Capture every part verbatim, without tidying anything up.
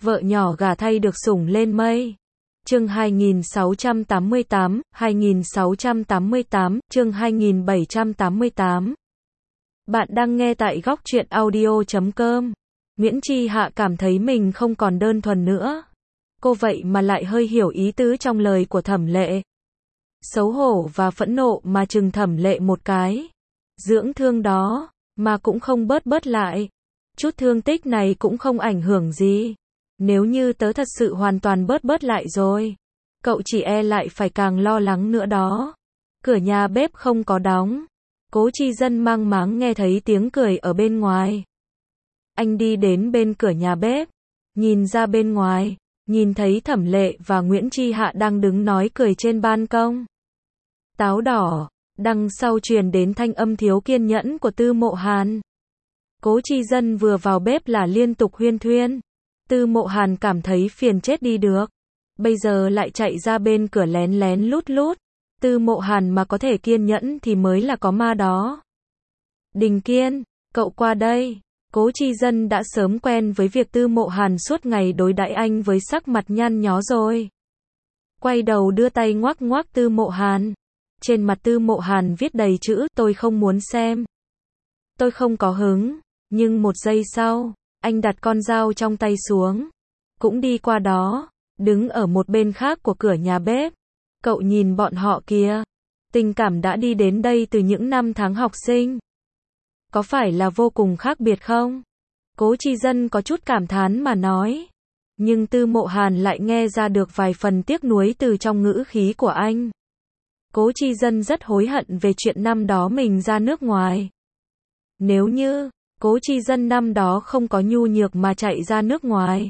Vợ nhỏ gả thay được sủng lên mây. Chương hai nghìn sáu trăm tám mươi tám, hai nghìn sáu trăm tám mươi tám, chương hai nghìn bảy trăm tám mươi tám. Bạn đang nghe tại góc truyện audio chấm com. Nguyễn Chi Hạ cảm thấy mình không còn đơn thuần nữa. Cô vậy mà lại hơi hiểu ý tứ trong lời của Thẩm Lệ. Xấu hổ và phẫn nộ mà chừng Thẩm Lệ một cái. Dưỡng thương đó, mà cũng không bớt bớt lại. Chút thương tích này cũng không ảnh hưởng gì. Nếu như tớ thật sự hoàn toàn bớt bớt lại rồi, cậu chỉ e lại phải càng lo lắng nữa đó. Cửa nhà bếp không có đóng. Cố Chi Dân mang máng nghe thấy tiếng cười ở bên ngoài. Anh đi đến bên cửa nhà bếp, nhìn ra bên ngoài, nhìn thấy Thẩm Lệ và Nguyễn Chi Hạ đang đứng nói cười trên ban công. Táo đỏ, đằng sau truyền đến thanh âm thiếu kiên nhẫn của Tư Mộ Hàn. Cố Chi Dân vừa vào bếp là liên tục huyên thuyên. Tư Mộ Hàn cảm thấy phiền chết đi được. Bây giờ lại chạy ra bên cửa lén lén lút lút. Tư Mộ Hàn mà có thể kiên nhẫn thì mới là có ma đó. Đình Kiên, cậu qua đây. Cố Chi Dân đã sớm quen với việc Tư Mộ Hàn suốt ngày đối đãi anh với sắc mặt nhăn nhó rồi. Quay đầu đưa tay ngoắc ngoắc Tư Mộ Hàn. Trên mặt Tư Mộ Hàn viết đầy chữ tôi không muốn xem. Tôi không có hứng. Nhưng một giây sau, anh đặt con dao trong tay xuống. Cũng đi qua đó, đứng ở một bên khác của cửa nhà bếp. Cậu nhìn bọn họ kìa. Tình cảm đã đi đến đây từ những năm tháng học sinh. Có phải là vô cùng khác biệt không? Cố Chi Dân có chút cảm thán mà nói. Nhưng Tư Mộ Hàn lại nghe ra được vài phần tiếc nuối từ trong ngữ khí của anh. Cố Chi Dân rất hối hận về chuyện năm đó mình ra nước ngoài. Nếu như Cố Chi Dân năm đó không có nhu nhược mà chạy ra nước ngoài,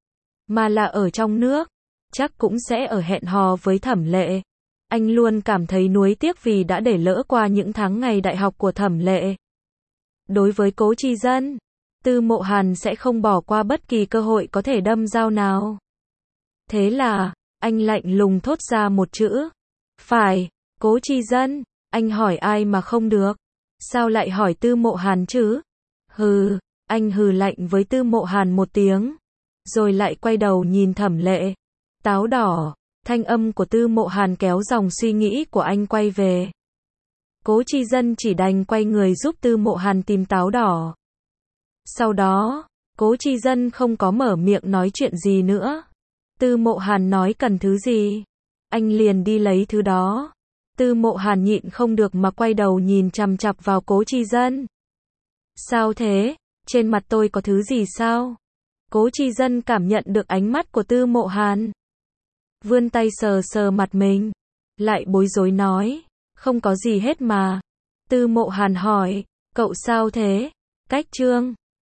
mà là ở trong nước, chắc cũng sẽ ở hẹn hò với Thẩm Lệ. Anh luôn cảm thấy nuối tiếc vì đã để lỡ qua những tháng ngày đại học của Thẩm Lệ. Đối với Cố Chi Dân, Tư Mộ Hàn sẽ không bỏ qua bất kỳ cơ hội có thể đâm dao nào. Thế là, anh lạnh lùng thốt ra một chữ. Phải, Cố Chi Dân, anh hỏi ai mà không được? Sao lại hỏi Tư Mộ Hàn chứ? Hừ, anh hừ lạnh với Tư Mộ Hàn một tiếng, rồi lại quay đầu nhìn Thẩm Lệ. Táo đỏ, thanh âm của Tư Mộ Hàn kéo dòng suy nghĩ của anh quay về. Cố Chi Dân chỉ đành quay người giúp Tư Mộ Hàn tìm táo đỏ. Sau đó, Cố Chi Dân không có mở miệng nói chuyện gì nữa. Tư Mộ Hàn nói cần thứ gì, anh liền đi lấy thứ đó. Tư Mộ Hàn nhịn không được mà quay đầu nhìn chằm chằm vào Cố Chi Dân. Sao thế? Trên mặt tôi có thứ gì sao? Cố Chi Dân cảm nhận được ánh mắt của Tư Mộ Hàn. Vươn tay sờ sờ mặt mình. Lại bối rối nói. Không có gì hết mà. Tư Mộ Hàn hỏi. Cậu sao thế? Cách trương.